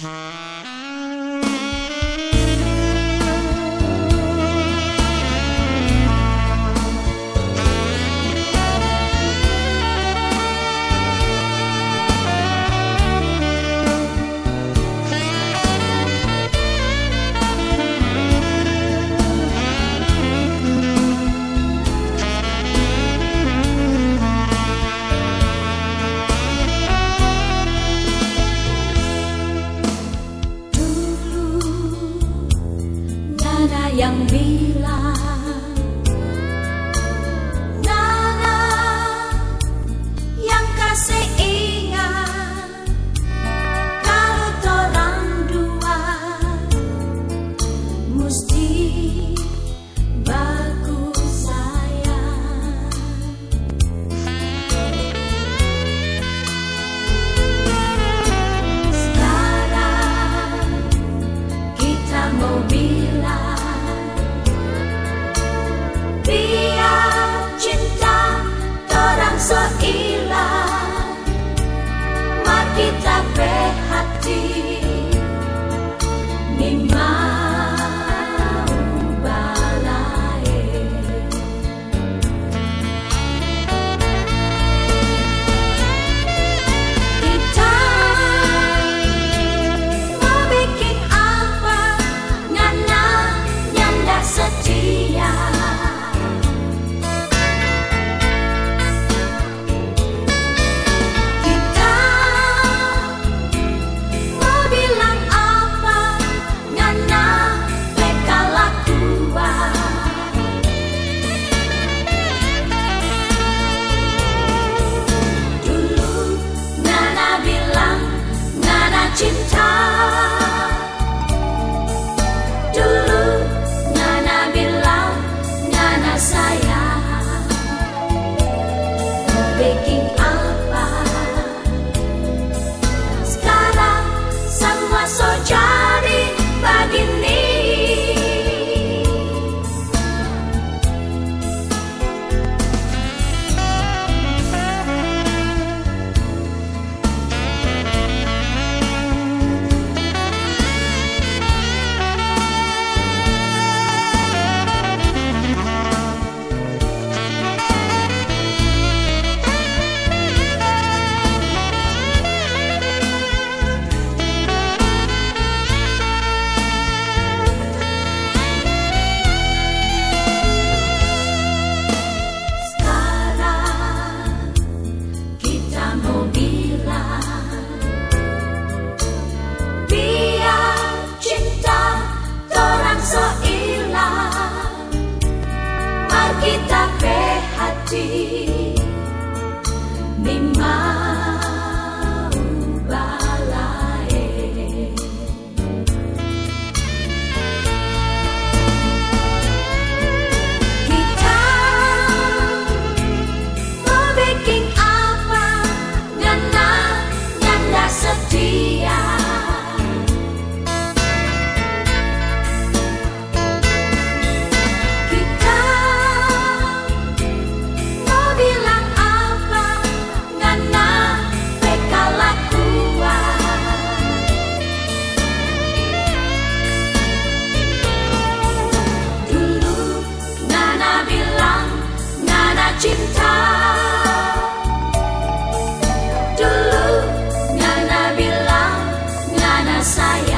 Yang bilang, Nana yang kasih ingat, kalau torang dua mesti bagus sayang. Sekarang kita mau bilang, biar cinta torang so hilang, mar kita berhati ni mau balai. Kita mau bikin apa ngana nyanda setia. Cinta dulu Nana bilang Nana sayang, mau bikin apa? Sekarang semua so jadi begini. Kita berhati ni mau balai. Kita mau bikin apa ngana nyanda setia. Cinta dulu Nana bilang Nana sayang.